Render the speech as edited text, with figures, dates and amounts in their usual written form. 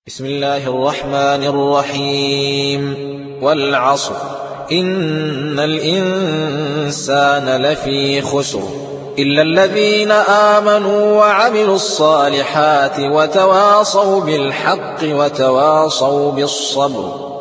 بسم الله الرحمن الرحيم والعصر إن الإنسان لفي خسر إلا الذين آمنوا وعملوا الصالحات وتواصوا بالحق وتواصوا بالصبر